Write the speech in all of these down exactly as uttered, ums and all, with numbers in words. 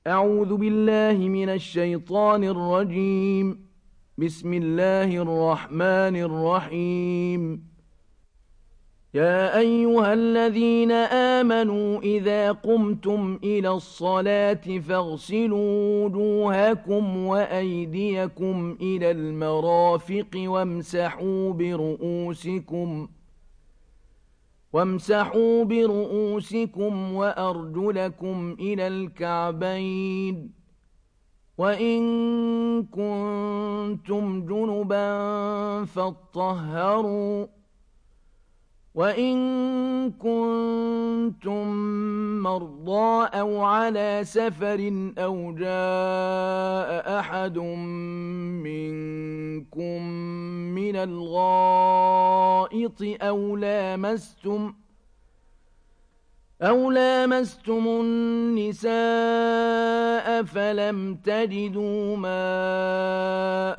أعوذ بالله من الشيطان الرجيم. بسم الله الرحمن الرحيم. يا أيها الذين آمنوا إذا قمتم إلى الصلاة فاغسلوا وجوهكم وأيديكم إلى المرافق وامسحوا برؤوسكم وامسحوا برؤوسكم وأرجلكم إلى الكعبين، وإن كنتم جنبا فاطهروا، وإن كنتم مرضى أو على سفر أو جاء أحد منكم من الغائط أو لامستم أو لامستم النساء فلم تجدوا ماء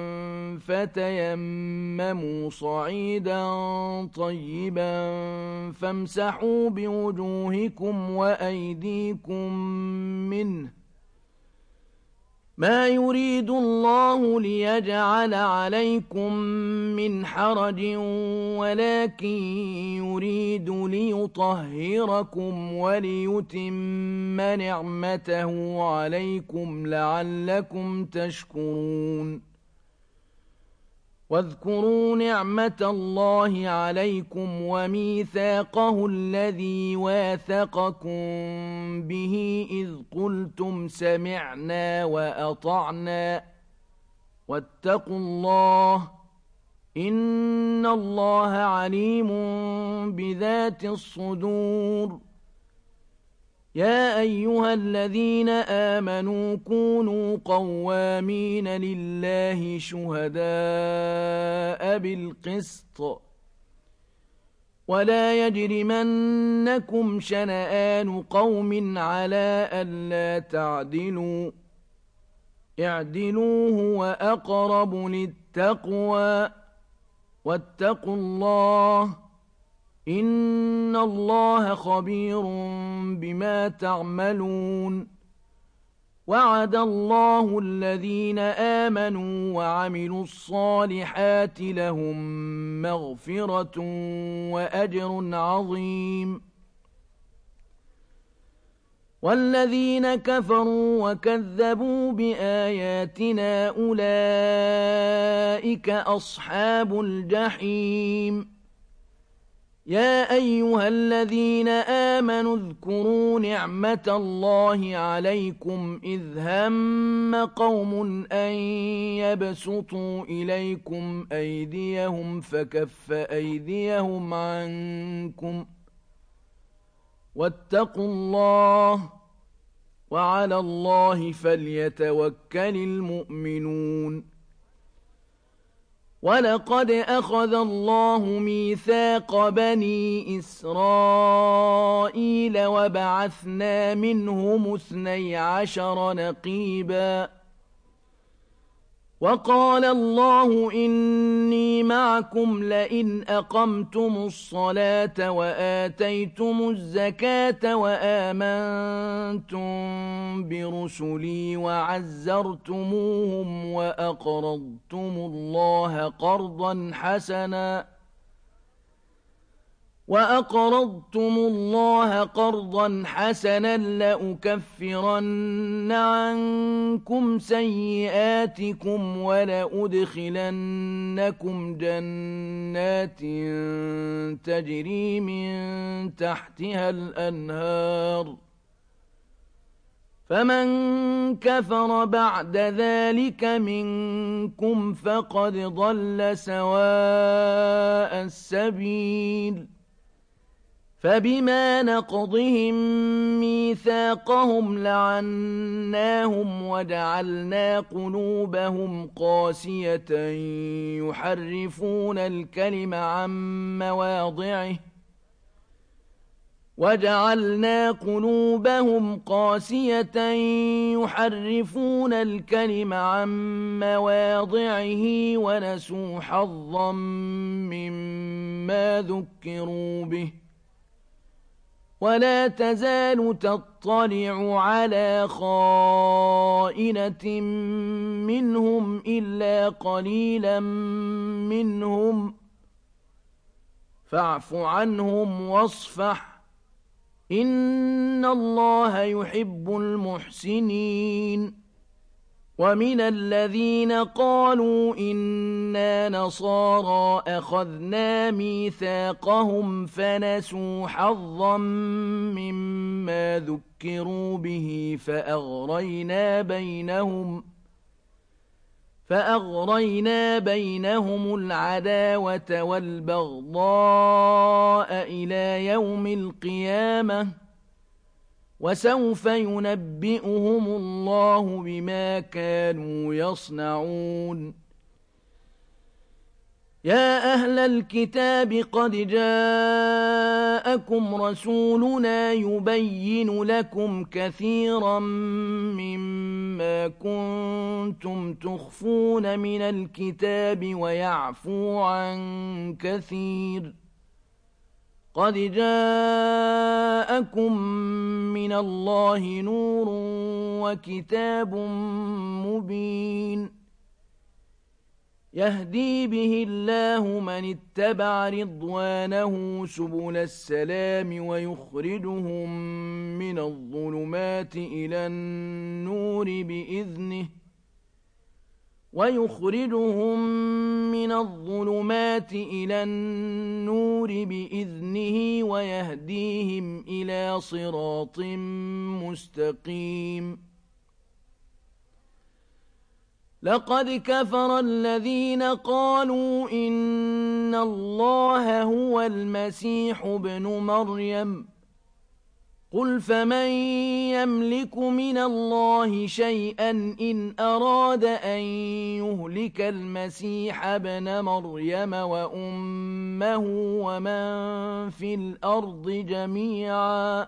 فتيمموا صعيدا طيبا فامسحوا بوجوهكم وأيديكم منه، ما يريد الله ليجعل عليكم من حرج ولكن يريد ليطهركم وليتم نعمته عليكم لعلكم تشكرون. واذكروا نعمة الله عليكم وميثاقه الذي واثقكم به إذ قلتم سمعنا وأطعنا واتقوا الله إن الله عليم بذات الصدور. يا أيها الذين آمنوا كونوا قوامين لله شهداء بالقسط، ولا يجرمنكم شنآن قوم على ألا تعدلوا، اعدلوا هو أقرب للتقوى، واتقوا الله إن الله خبير بما تعملون. وعد الله الذين آمنوا وعملوا الصالحات لهم مغفرة وأجر عظيم. والذين كفروا وكذبوا بآياتنا أولئك أصحاب الجحيم. يا أيها الذين آمنوا اذكروا نعمة الله عليكم إذ هم قوم أن يبسطوا إليكم أيديهم فكف أيديهم عنكم، واتقوا الله وعلى الله فليتوكل المؤمنون. ولقد أخذ الله ميثاق بني إسرائيل وبعثنا منهم اثني عشر نقيبا، وقال الله إني معكم لئن أقمتم الصلاة وآتيتم الزكاة وآمنتم برسلي وعزرتموهم وأقرضتم الله قرضا حسنا وأقرضتم الله قرضا حسنا لأكفرن عنكم سيئاتكم ولأدخلنكم جنات تجري من تحتها الأنهار، فمن كفر بعد ذلك منكم فقد ضل سواء السبيل. فبما نقضهم ميثاقهم لعناهم وجعلنا قلوبهم قاسية يحرفون الكلم عن مواضعه وجعلنا قلوبهم قاسية يحرفون الكلم عن مواضعه ونسوا حظا مما ذكروا به ولا تزال تطلع على خائنة منهم إلا قليلا منهم فاعف عنهم واصفح إن الله يحب المحسنين ومن الذين قالوا إنا نصارى أخذنا ميثاقهم فنسوا حظا مما ذكروا به فأغرينا بينهم فأغرينا بينهم العداوة والبغضاء إلى يوم القيامة وسوف ينبئهم الله بما كانوا يصنعون يا أهل الكتاب قد جاءكم رسولنا يبين لكم كثيرا مما كنتم تخفون من الكتاب ويعفو عن كثير قد جاءكم من الله نور وكتاب مبين يهدي به الله من اتبع رضوانه سبل السلام ويخرجهم من الظلمات إلى النور بإذنه ويخرجهم من الظلمات إلى النور بإذنه ويهديهم إلى صراط مستقيم لقد كفر الذين قالوا إن الله هو المسيح ابن مريم قل فمن يملك من الله شيئا إن أراد أن يهلك المسيح ابن مريم وأمه ومن في الأرض جميعا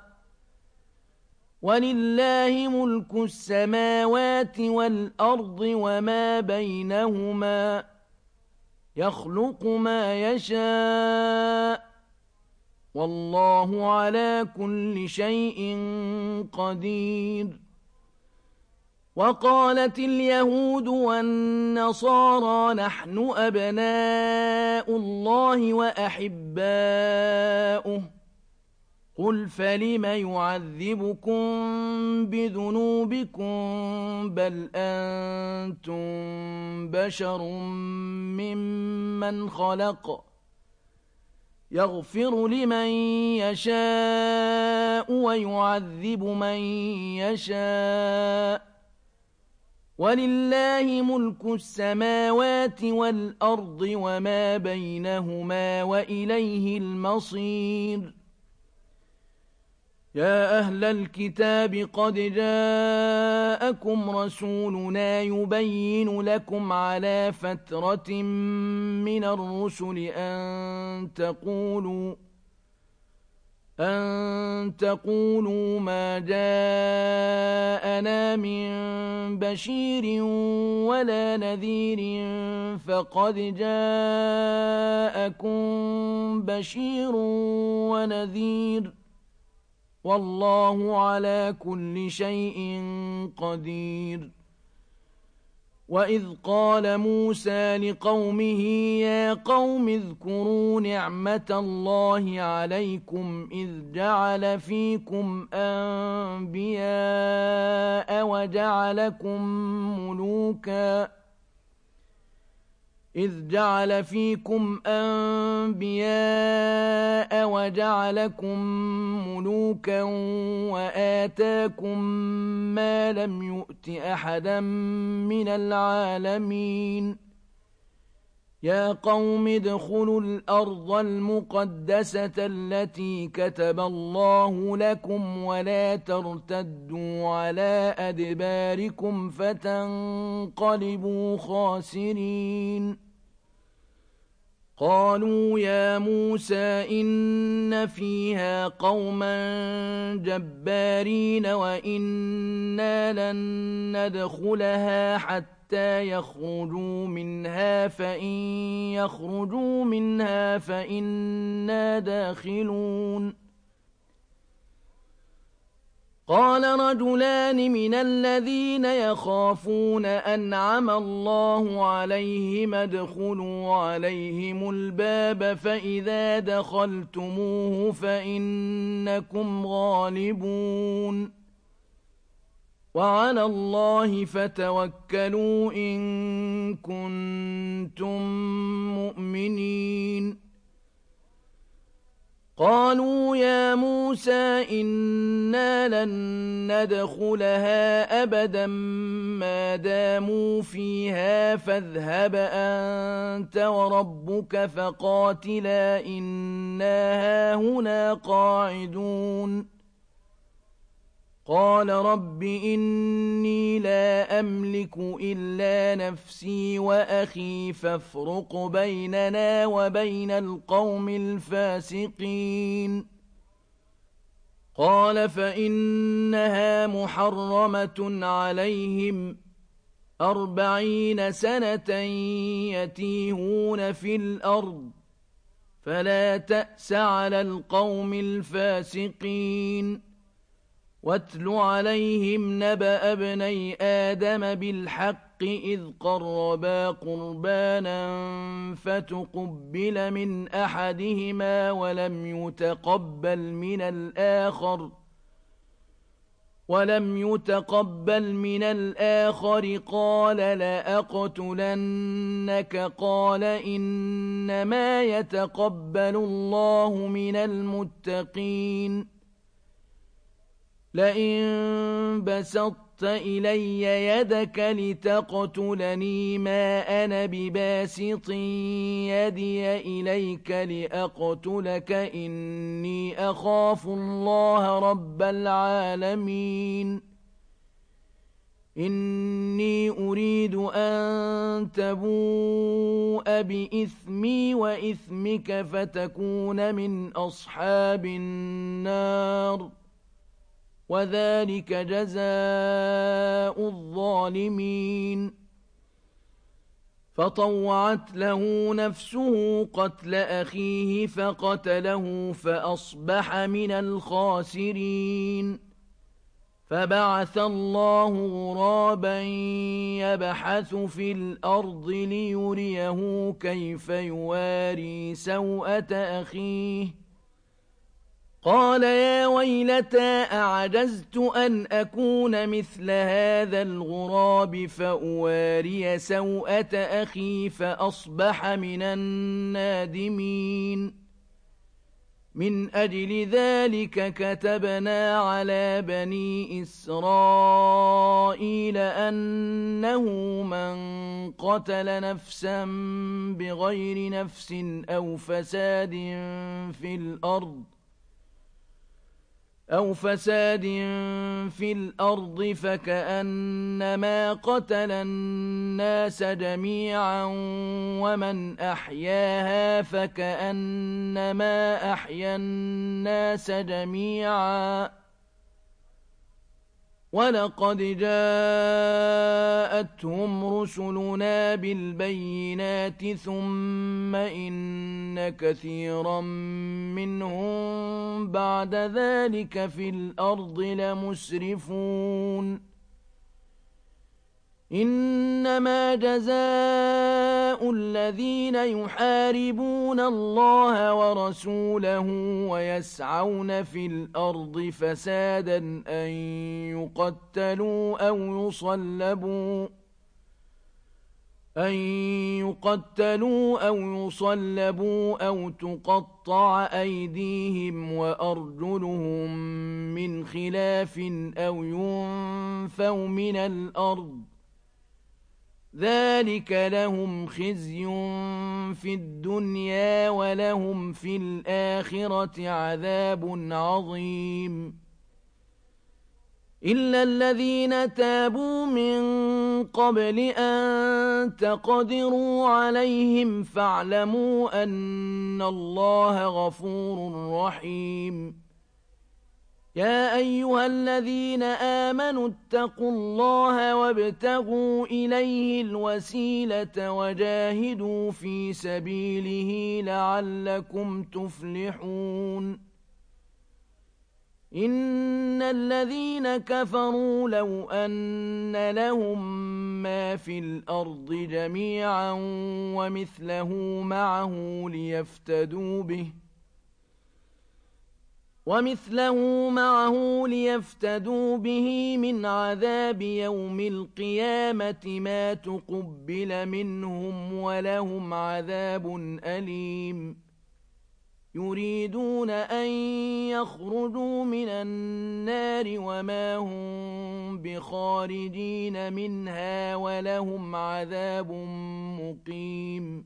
ولله ملك السماوات والأرض وما بينهما يخلق ما يشاء والله على كل شيء قدير وقالت اليهود والنصارى نحن أبناء الله وأحباؤه قل فلم يعذبكم بذنوبكم بل أنتم بشر ممن خلق يغفر لمن يشاء ويعذب من يشاء ولله ملك السماوات والأرض وما بينهما وإليه المصير يا أهل الكتاب قد جاءكم رسولنا يبين لكم على فترة من الرسل أن تقولوا أن تقولوا ما جاءنا من بشير ولا نذير فقد جاءكم بشير ونذير والله على كل شيء قدير وإذ قال موسى لقومه يا قوم اذكروا نعمة الله عليكم إذ جعل فيكم أنبياء وجعلكم ملوكا إذ جعل فيكم أنبياء وجعلكم ملوكا وآتاكم ما لم يؤت أحدا من العالمين يا قوم ادخلوا الأرض المقدسة التي كتب الله لكم ولا ترتدوا على أدباركم فتنقلبوا خاسرين قالوا يا موسى إن فيها قوما جبارين وإنا لن ندخلها حتى يخرجوا منها فإن يخرجوا منها فإنا داخلون قال رجلان من الذين يخافون أنعم الله عليهم ادخلوا عليهم الباب فإذا دخلتموه فإنكم غالبون وعلى الله فتوكلوا إن كنتم مؤمنين قالوا يا موسى إنا لن ندخلها أبدا ما داموا فيها فاذهب أنت وربك فقاتلا إنا هاهنا قاعدون قال رب إني لا أملك إلا نفسي وأخي فافرق بيننا وبين القوم الفاسقين قال فإنها محرمة عليهم أربعين سنة يتيهون في الأرض فلا تأس على القوم الفاسقين واتل عليهم نبأ ابني آدم بالحق إذ قربا قربانا فتقبل من أحدهما ولم يتقبل من الآخر ولم يتقبل من الآخر قال لأقتلنك قال إنما يتقبل الله من المتقين لئن بسطت إلي يدك لتقتلني ما أنا بباسط يدي إليك لأقتلك إني أخاف الله رب العالمين إني أريد أن تبوء بإثمي وإثمك فتكون من أصحاب النار وذلك جزاء الظالمين فطوعت له نفسه قتل أخيه فقتله فأصبح من الخاسرين فبعث الله غرابا يبحث في الأرض ليريه كيف يواري سوءة أخيه قال يا ويلتى أعجزت أن أكون مثل هذا الغراب فأواري سوءة أخي فأصبح من النادمين من أجل ذلك كتبنا على بني إسرائيل أنه من قتل نفسا بغير نفس أو فساد في الأرض أو فساد في الأرض فكأنما قتل الناس جميعا ومن أحياها فكأنما أحيا الناس جميعا ولقد جاءتهم رسلنا بالبينات ثم إن كثيرا منهم بعد ذلك في الأرض لمسرفون إنما جزاء الذين يحاربون الله ورسوله ويسعون في الأرض فسادا أن يقتلوا أو يصلبوا أن يقتلوا أو يصلبوا أو تقطع أيديهم وأرجلهم من خلاف أو ينفوا من الأرض ذلك لهم خزي في الدنيا ولهم في الآخرة عذاب عظيم إلا الذين تابوا من قبل أن تقدروا عليهم فاعلموا أن الله غفور رحيم يا أيها الذين آمنوا اتقوا الله وابتغوا إليه الوسيلة وجاهدوا في سبيله لعلكم تفلحون إن الذين كفروا لو أن لهم ما في الأرض جميعا ومثله معه ليفتدوا به ومثله معه ليفتدوا به من عذاب يوم القيامة ما تقبل منهم ولهم عذاب أليم يريدون أن يخرجوا من النار وما هم بخارجين منها ولهم عذاب مقيم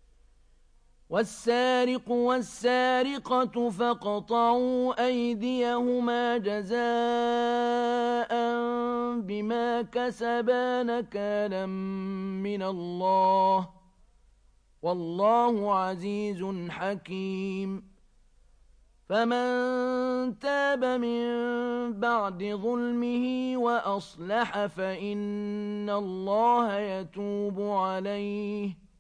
والسارق والسارقة فاقطعوا أيديهما جزاء بما كسبا نكالا من الله والله عزيز حكيم فمن تاب من بعد ظلمه وأصلح فإن الله يتوب عليه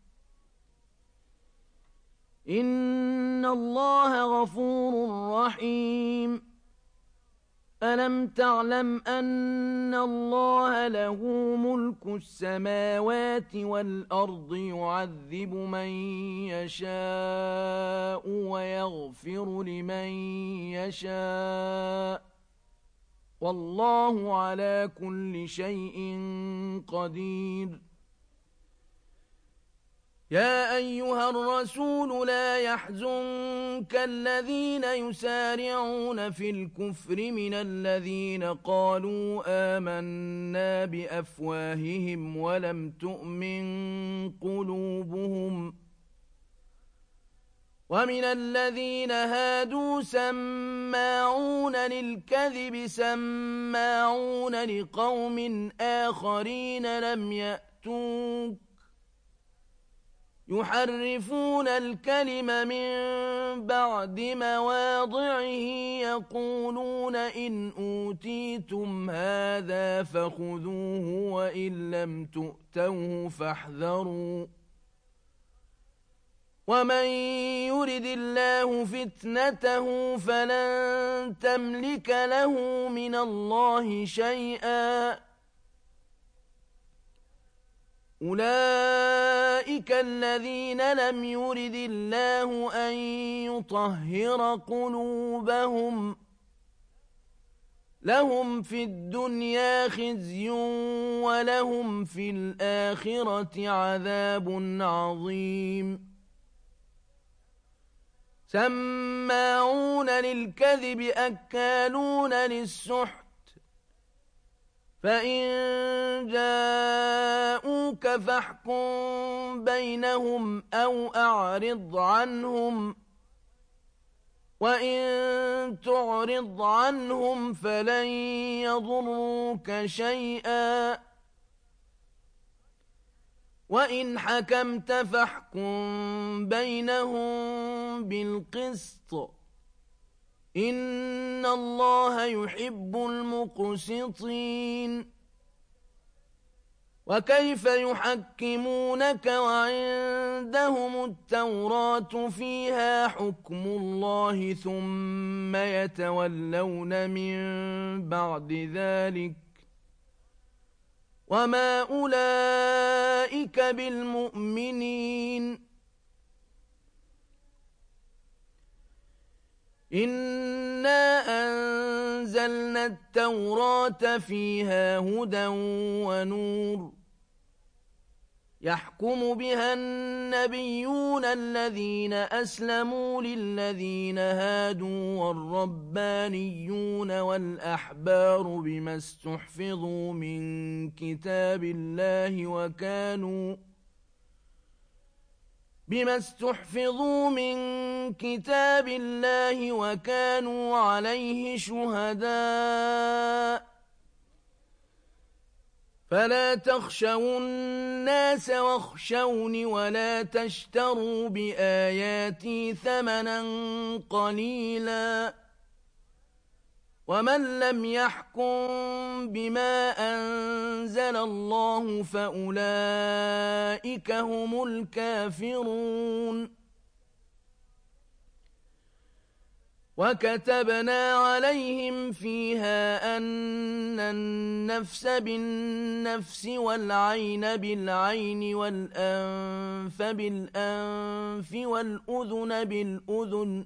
إن الله غفور رحيم ألم تعلم أن الله له ملك السماوات والأرض يعذب من يشاء ويغفر لمن يشاء والله على كل شيء قدير يا أيها الرسول لا يحزنك الذين يسارعون في الكفر من الذين قالوا آمنا بأفواههم ولم تؤمن قلوبهم ومن الذين هادوا سماعون للكذب سماعون لقوم آخرين لم يأتوك يحرفون الكلم من بعد مواضعه يقولون إن أوتيتم هذا فخذوه وإن لم تؤتوه فاحذروا ومن يرد الله فتنته فلن تملك له من الله شيئا أولئك الذين لم يرد الله أن يطهر قلوبهم لهم في الدنيا خزي ولهم في الآخرة عذاب عظيم سماعون للكذب أكالون للسحت فإن جاءوك فاحكم بينهم أو أعرض عنهم وإن تعرض عنهم فلن يضروك شيئا وإن حكمت فاحكم بينهم بالقسط إن الله يحب المقسطين وكيف يحكمونك وعندهم التوراة فيها حكم الله ثم يتولون من بعد ذلك وما أولئك بالمؤمنين إنا أنزلنا التوراة فيها هدى ونور يحكم بها النبيون الذين أسلموا للذين هادوا والربانيون والأحبار بما استحفظوا من كتاب الله وكانوا بما استحفظوا من كتاب الله وكانوا عليه شهداء فلا تخشوا الناس واخشوني ولا تشتروا بآياتي ثمنا قليلا ومن لم يحكم بما أنزل الله فأولئك هم الكافرون وكتبنا عليهم فيها أن النفس بالنفس والعين بالعين والأنف بالأنف والأذن بالأذن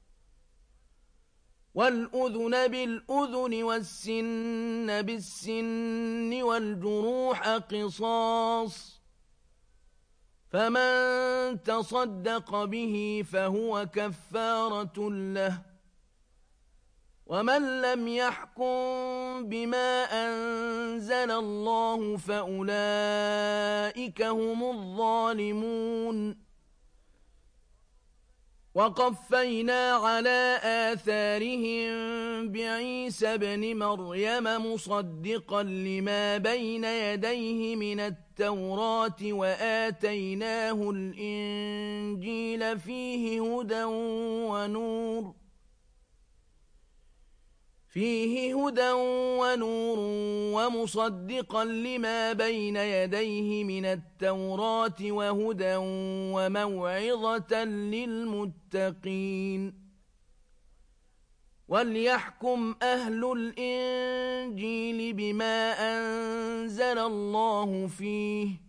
والأذن بالأذن والسن بالسن والجروح قصاص، فمن تصدق به فهو كفارة له، ومن لم يحكم بما أنزل الله فأولئك هم الظالمون. وقفينا على آثارهم بعيسى ابن مريم مصدقا لما بين يديه من التوراة وآتيناه الإنجيل فيه هدى ونور فيه هدى ونور ومصدقا لما بين يديه من التوراة وهدى وموعظة للمتقين. وليحكم أهل الإنجيل بما أنزل الله فيه،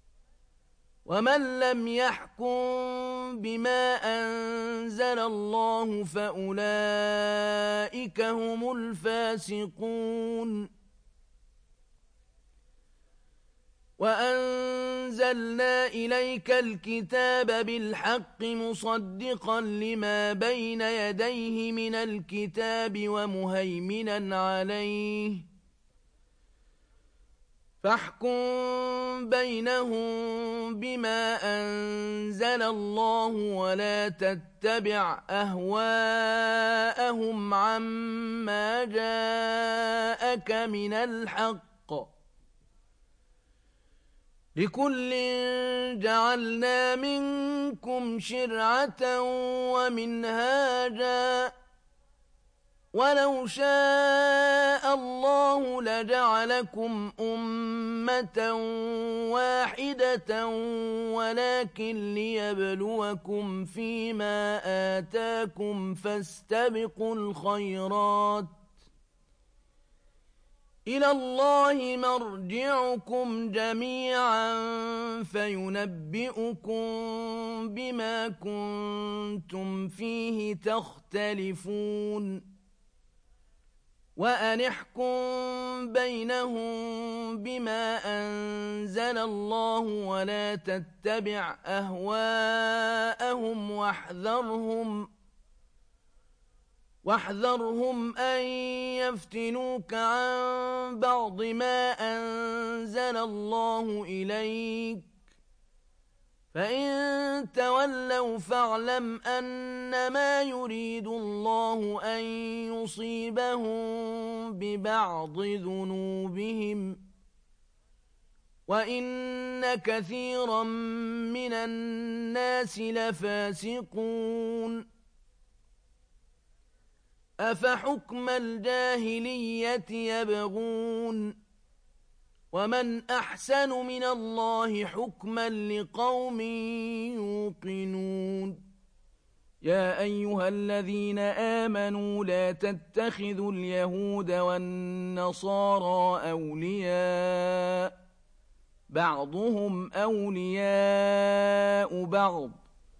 ومن لم يحكم بما أنزل الله فأولئك هم الفاسقون. وأنزلنا إليك الكتاب بالحق مصدقا لما بين يديه من الكتاب ومهيمنا عليه، فاحكم بينهم بما أنزل الله ولا تتبع أهواءهم عما جاءك من الحق، لكل جعلنا منكم شرعة ومنهاجا، ولو شاء الله لجعلكم أمة واحدة ولكن ليبلوكم فيما آتاكم فاستبقوا الخيرات، إلى الله مرجعكم جميعا فينبئكم بما كنتم فيه تختلفون. وأن احكم بينهم بما أنزل الله ولا تتبع أهواءهم واحذرهم واحذرهم أن يفتنوك عن بعض ما أنزل الله إليك، فإن تولوا فاعلم أنما يريد الله أن يصيبهم ببعض ذنوبهم، وإن كثيرا من الناس لفاسقون. أفحكم الجاهلية يبغون، ومن أحسن من الله حكما لقوم يوقنون. يا أيها الذين آمنوا لا تتخذوا اليهود والنصارى أولياء، بعضهم أولياء بعض،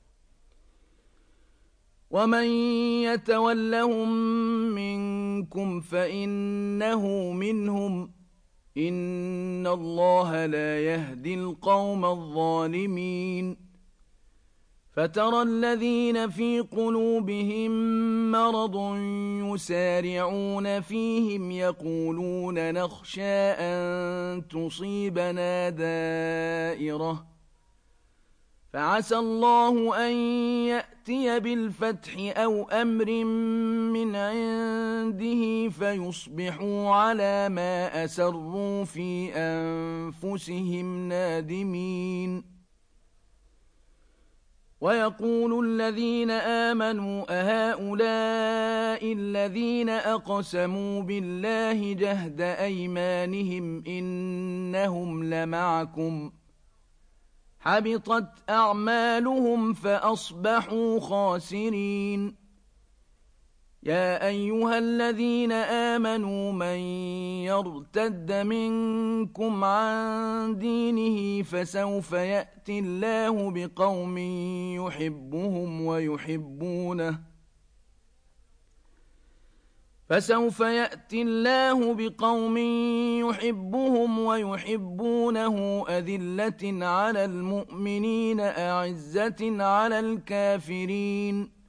ومن يتولهم منكم فإنه منهم، إن الله لا يهدي القوم الظالمين. فترى الذين في قلوبهم مرض يسارعون فيهم يقولون نخشى أن تصيبنا دائرة، فعسى الله أن يأتي بالفتح أو أمر من عنده فيصبحوا على ما أسروا في أنفسهم نادمين. ويقول الذين آمنوا أهؤلاء الذين أقسموا بالله جهد أيمانهم إنهم لمعكم، حبطت أعمالهم فأصبحوا خاسرين. يا أيها الذين آمنوا من يرتد منكم عن دينه فسوف يأتي الله بقوم يحبهم ويحبونه فسوف يأتي الله بقوم يحبهم ويحبونه أذلة على المؤمنين أعزة على الكافرين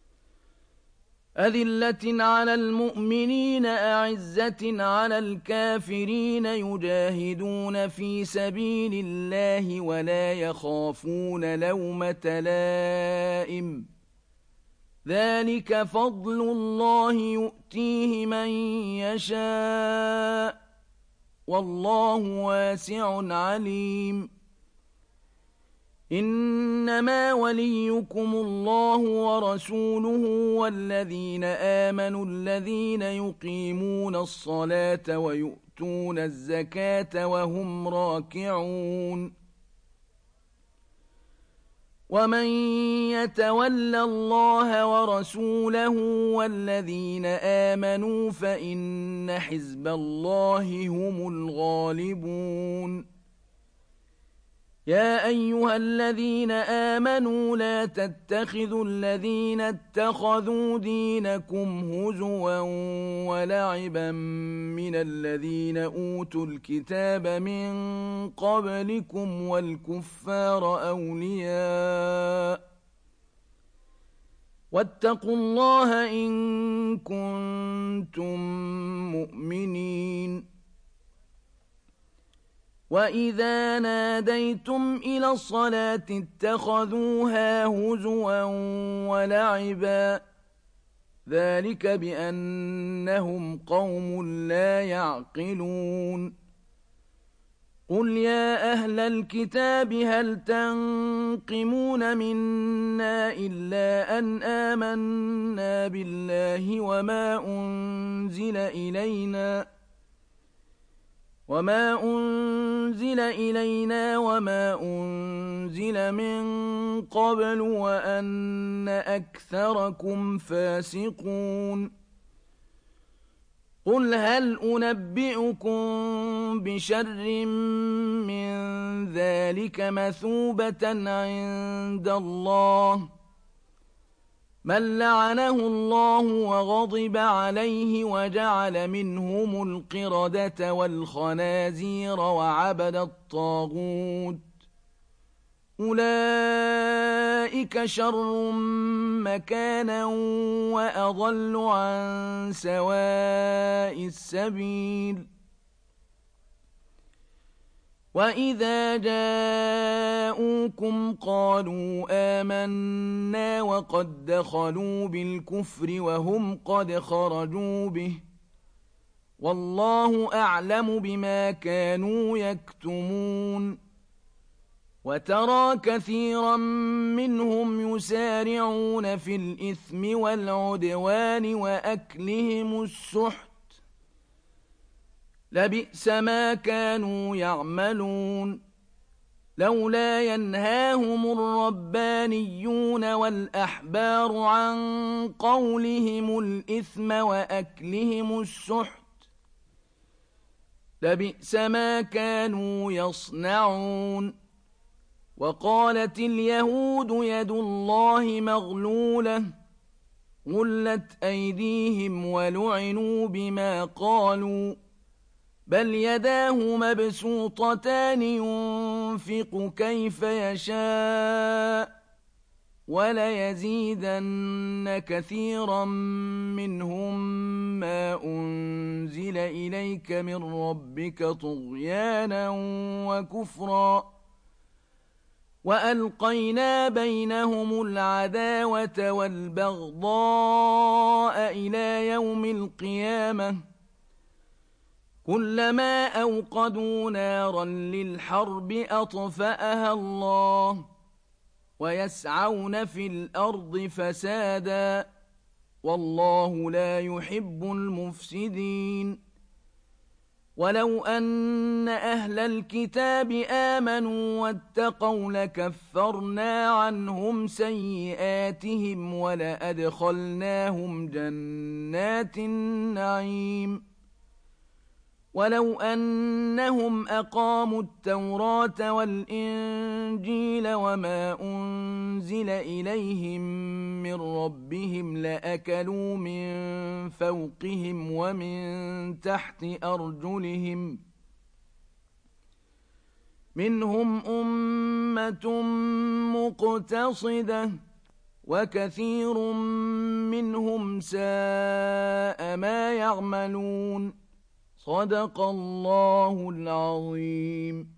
أذلة على المؤمنين أعزة على الكافرين يجاهدون في سبيل الله ولا يخافون لومة لائم ذلك فضل الله يؤتيه من يشاء والله واسع عليم إنما وليكم الله ورسوله والذين آمنوا الذين يقيمون الصلاة ويؤتون الزكاة وهم راكعون ومن يتول الله ورسوله والذين آمنوا فإن حزب الله هم الغالبون يا أيها الذين آمنوا لا تتخذوا الذين اتخذوا دينكم هزوا ولعبا من الذين أوتوا الكتاب من قبلكم والكفار أولياء واتقوا الله إن كنتم مؤمنين وَإِذَا نَادَيْتُمْ إِلَى الصَّلَاةِ اتَّخَذُوهَا هُزُوًا وَلَعِبًا ذَلِكَ بِأَنَّهُمْ قَوْمٌ لَّا يَعْقِلُونَ قُلْ يَا أَهْلَ الْكِتَابِ هَلْ تَنقِمُونَ مِنَّا إِلَّا أَنْ آمَنَّا بِاللَّهِ وَمَا أُنزِلَ إِلَيْنَا وما أنزل إلينا وما أنزل من قبل وأن أكثركم فاسقون قل هل أنبئكم بشر من ذلك مثوبة عند الله من لعنه الله وغضب عليه وجعل منهم القردة والخنازير وعبد الطاغوت أولئك شر مكانا وأضل عن سواء السبيل وَإِذَا جَاءُوكُمْ قَالُوا آمَنَّا وَقَدْ دَخَلُوا بِالْكُفْرِ وَهُمْ قَدْ خَرَجُوا بِهِ وَاللَّهُ أَعْلَمُ بِمَا كَانُوا يَكْتُمُونَ وَتَرَى كَثِيرًا مِّنْهُمْ يُسَارِعُونَ فِي الْإِثْمِ وَالْعُدْوَانِ وَأَكْلِهِمُ السُّحْتَ لبئس ما كانوا يعملون لولا ينهاهم الربانيون والأحبار عن قولهم الإثم وأكلهم السحت لبئس ما كانوا يصنعون وقالت اليهود يد الله مغلولة غلت أيديهم ولعنوا بما قالوا بل يداه مبسوطتان ينفق كيف يشاء وليزيدن كثيرا منهم ما أنزل إليك من ربك طغيانا وكفرا وألقينا بينهم العداوة والبغضاء إلى يوم القيامة كلما أوقدوا نارا للحرب أطفأها الله ويسعون في الأرض فسادا والله لا يحب المفسدين ولو أن أهل الكتاب آمنوا واتقوا لكفرنا عنهم سيئاتهم ولأدخلناهم جنات النعيم ولو أنهم أقاموا التوراة والإنجيل وما أنزل إليهم من ربهم لأكلوا من فوقهم ومن تحت أرجلهم منهم أمة مقتصدة وكثير منهم ساء ما يعملون صدق الله العظيم.